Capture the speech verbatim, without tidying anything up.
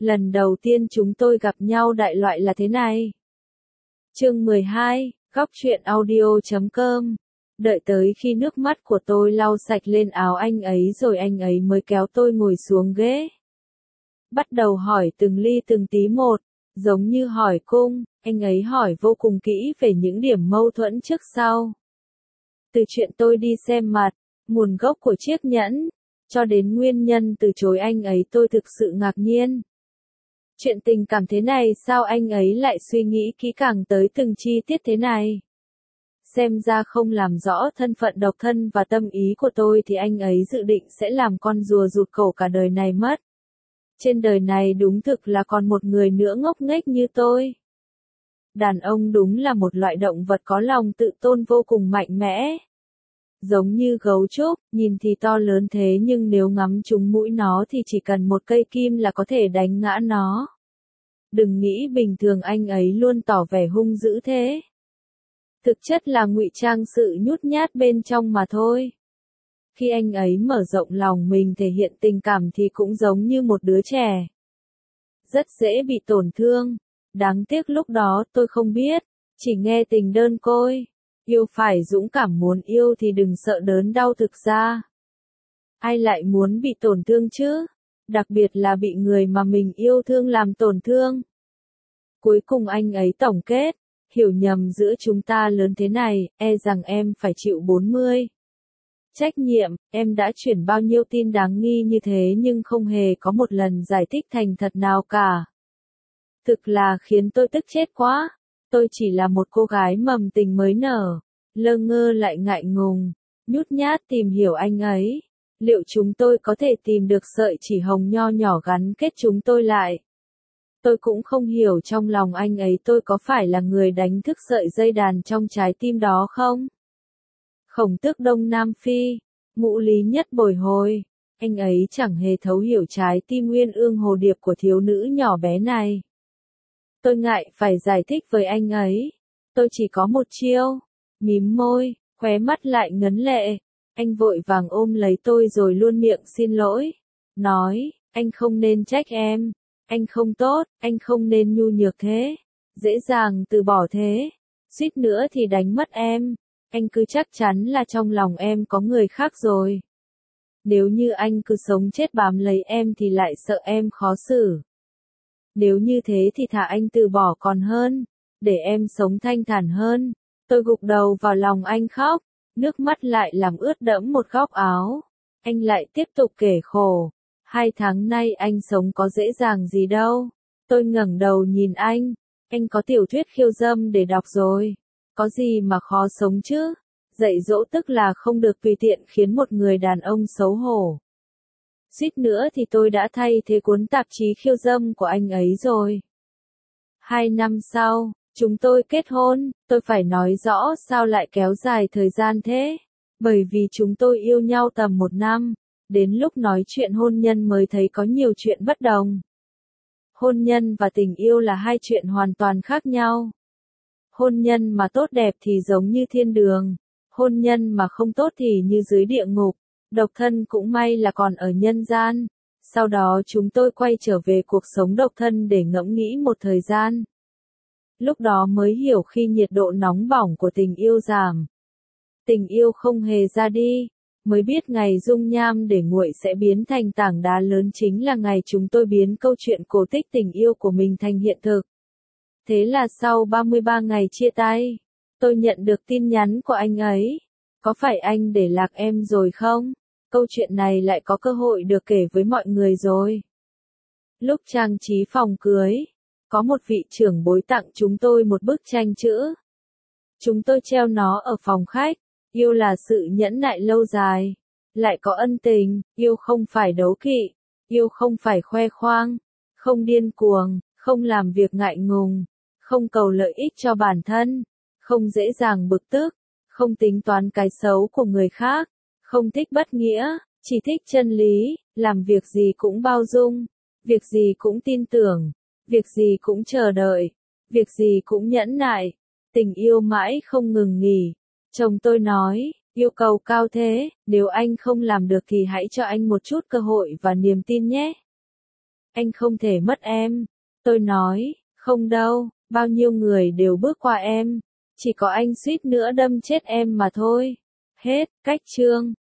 Lần đầu tiên chúng tôi gặp nhau đại loại là thế này. Chương mười hai, góc truyện audio chấm com. Đợi tới khi nước mắt của tôi lau sạch lên áo anh ấy rồi anh ấy mới kéo tôi ngồi xuống ghế. Bắt đầu hỏi từng ly từng tí một, giống như hỏi cung, anh ấy hỏi vô cùng kỹ về những điểm mâu thuẫn trước sau. Từ chuyện tôi đi xem mặt, nguồn gốc của chiếc nhẫn, cho đến nguyên nhân từ chối anh ấy, tôi thực sự ngạc nhiên. Chuyện tình cảm thế này sao anh ấy lại suy nghĩ kỹ càng tới từng chi tiết thế này? Xem ra không làm rõ thân phận độc thân và tâm ý của tôi thì anh ấy dự định sẽ làm con rùa rụt cổ cả đời này mất. Trên đời này đúng thực là còn một người nữa ngốc nghếch như tôi. Đàn ông đúng là một loại động vật có lòng tự tôn vô cùng mạnh mẽ. Giống như gấu trúc, nhìn thì to lớn thế nhưng nếu ngắm trúng mũi nó thì chỉ cần một cây kim là có thể đánh ngã nó. Đừng nghĩ bình thường anh ấy luôn tỏ vẻ hung dữ thế. Thực chất là ngụy trang sự nhút nhát bên trong mà thôi. Khi anh ấy mở rộng lòng mình thể hiện tình cảm thì cũng giống như một đứa trẻ. Rất dễ bị tổn thương. Đáng tiếc lúc đó tôi không biết, chỉ nghe tình đơn côi. Yêu phải dũng cảm, muốn yêu thì đừng sợ đớn đau thực ra. Ai lại muốn bị tổn thương chứ? Đặc biệt là bị người mà mình yêu thương làm tổn thương. Cuối cùng anh ấy tổng kết, hiểu nhầm giữa chúng ta lớn thế này, e rằng em phải chịu bốn mươi. Trách nhiệm, em đã chuyển bao nhiêu tin đáng nghi như thế nhưng không hề có một lần giải thích thành thật nào cả. Thực là khiến tôi tức chết quá. Tôi chỉ là một cô gái mầm tình mới nở, lơ ngơ lại ngại ngùng, nhút nhát tìm hiểu anh ấy. Liệu chúng tôi có thể tìm được sợi chỉ hồng nho nhỏ gắn kết chúng tôi lại? Tôi cũng không hiểu trong lòng anh ấy tôi có phải là người đánh thức sợi dây đàn trong trái tim đó không? Khổng Tước Đông Nam Phi, Ngũ Lý Nhất bồi hồi, anh ấy chẳng hề thấu hiểu trái tim uyên ương hồ điệp của thiếu nữ nhỏ bé này. Tôi ngại phải giải thích với anh ấy. Tôi chỉ có một chiêu. Mím môi, khóe mắt lại ngấn lệ. Anh vội vàng ôm lấy tôi rồi luôn miệng xin lỗi. Nói, anh không nên trách em. Anh không tốt, anh không nên nhu nhược thế. Dễ dàng từ bỏ thế. Suýt nữa thì đánh mất em. Anh cứ chắc chắn là trong lòng em có người khác rồi. Nếu như anh cứ sống chết bám lấy em thì lại sợ em khó xử. Nếu như thế thì thà anh từ bỏ còn hơn, để em sống thanh thản hơn. Tôi gục đầu vào lòng anh khóc, nước mắt lại làm ướt đẫm một góc áo. Anh lại tiếp tục kể khổ. Hai tháng nay anh sống có dễ dàng gì đâu. Tôi ngẩng đầu nhìn anh, anh có tiểu thuyết khiêu dâm để đọc rồi. Có gì mà khó sống chứ? Dạy dỗ tức là không được tùy tiện khiến một người đàn ông xấu hổ. Suýt nữa thì tôi đã thay thế cuốn tạp chí khiêu dâm của anh ấy rồi. Hai năm sau, chúng tôi kết hôn. Tôi phải nói rõ sao lại kéo dài thời gian thế. Bởi vì chúng tôi yêu nhau tầm một năm. Đến lúc nói chuyện hôn nhân mới thấy có nhiều chuyện bất đồng. Hôn nhân và tình yêu là hai chuyện hoàn toàn khác nhau. Hôn nhân mà tốt đẹp thì giống như thiên đường. Hôn nhân mà không tốt thì như dưới địa ngục. Độc thân cũng may là còn ở nhân gian. Sau đó chúng tôi quay trở về cuộc sống độc thân để ngẫm nghĩ một thời gian. Lúc đó mới hiểu khi nhiệt độ nóng bỏng của tình yêu giảm. Tình yêu không hề ra đi. Mới biết ngày dung nham để nguội sẽ biến thành tảng đá lớn chính là ngày chúng tôi biến câu chuyện cổ tích tình yêu của mình thành hiện thực. Thế là sau ba mươi ba ngày chia tay, tôi nhận được tin nhắn của anh ấy. Có phải anh để lạc em rồi không? Câu chuyện này lại có cơ hội được kể với mọi người rồi. Lúc trang trí phòng cưới, có một vị trưởng bối tặng chúng tôi một bức tranh chữ. Chúng tôi treo nó ở phòng khách. Yêu là sự nhẫn nại lâu dài. Lại có ân tình. Yêu không phải đấu kỵ. Yêu không phải khoe khoang. Không điên cuồng. Không làm việc ngại ngùng. Không cầu lợi ích cho bản thân. Không dễ dàng bực tức. Không tính toán cái xấu của người khác. Không thích bất nghĩa. Chỉ thích chân lý. Làm việc gì cũng bao dung. Việc gì cũng tin tưởng. Việc gì cũng chờ đợi. Việc gì cũng nhẫn nại. Tình yêu mãi không ngừng nghỉ. Chồng tôi nói, yêu cầu cao thế, nếu anh không làm được thì hãy cho anh một chút cơ hội và niềm tin nhé. Anh không thể mất em. Tôi nói, không đâu, bao nhiêu người đều bước qua em. Chỉ có anh suýt nữa đâm chết em mà thôi. Hết, cách chương.